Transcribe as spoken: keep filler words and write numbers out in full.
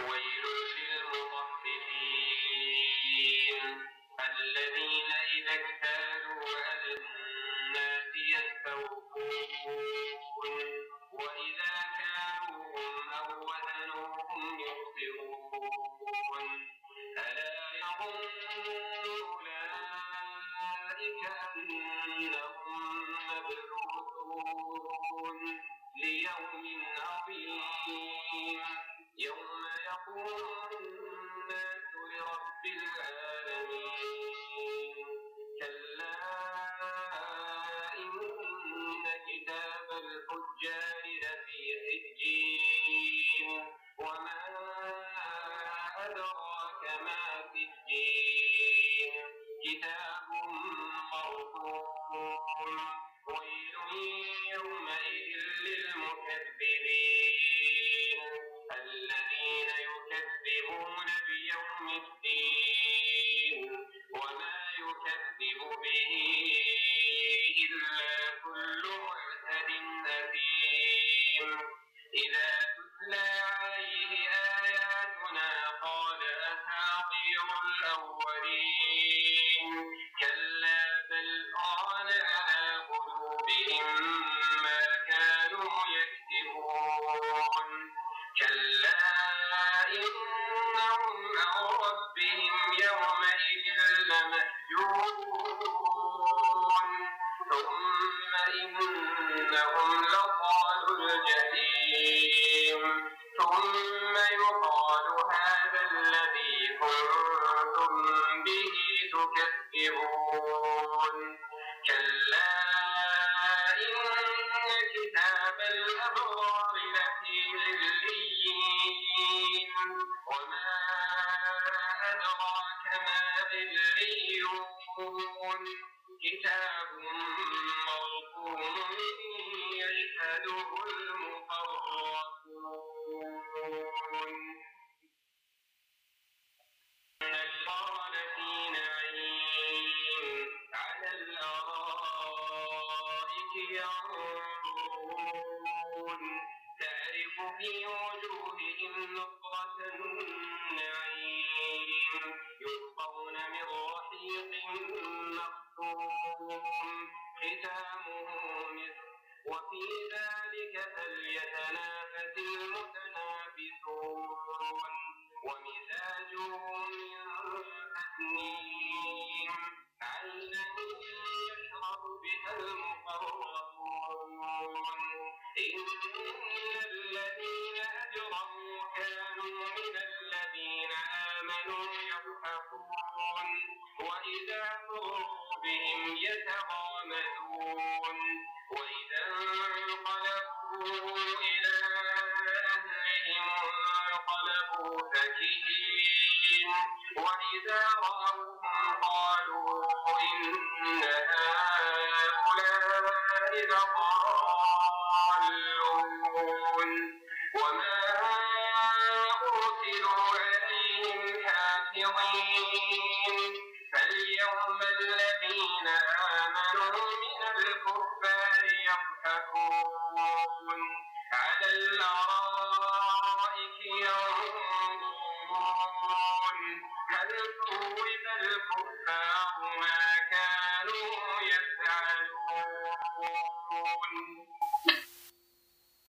ويل للمطففين الذين إذا اكتالوا على الناس يستوفون وإذا كانوهم أو وزنوهم يخسرون ألا يظن أولئك أنهم مبعوثون ليوم عظيم يوم يقوم الناس لرب العالمين كلا إن كتاب الفجار لفي سجين وما أدراك ما سجين كتاب مرقوم ويل يومئذ للمكذبين الذين يكذبون بيوم الدين وما يكذب به إلا كل معتد أثيم إذا تتلى عليه آياتنا قال أساطير الأولين كلا بل ران على قلوبهم ما كانوا يكسبون كلا إنهم عن ربهم يومئذ لمحجوبون ثم إنهم لصالوا الجحيم ثم يقال هذا الذي كنتم به تكذبون كلا إن كتاب الأبرار لفي عليين وما أدراك ما عليون كتاب مرقوم يشهده المقربون الأبرار لفي نعيم على الأرائك ينظرون تعرف في وجوههم نضرة النعيم يسقون من رحيق مختوم ختامه مسك وفي ذلك فليتنافس المتنافسون ومزاجه من تسنيم عينا يشرب بها المقربون إن الذين أجرموا كانوا من الذين آمنوا يضحكون وإذا مروا بهم يتغامزون وإذا انقلبوا إلى أهلهم انقلبوا فكهين وإذا رأوهم قالوا إن هؤلاء لضالون وما أرسلوا عليهم حافظين فاليوم الذين آمنوا من الكفار يضحكون على الأرائك ينظرون هل ثوب الكفار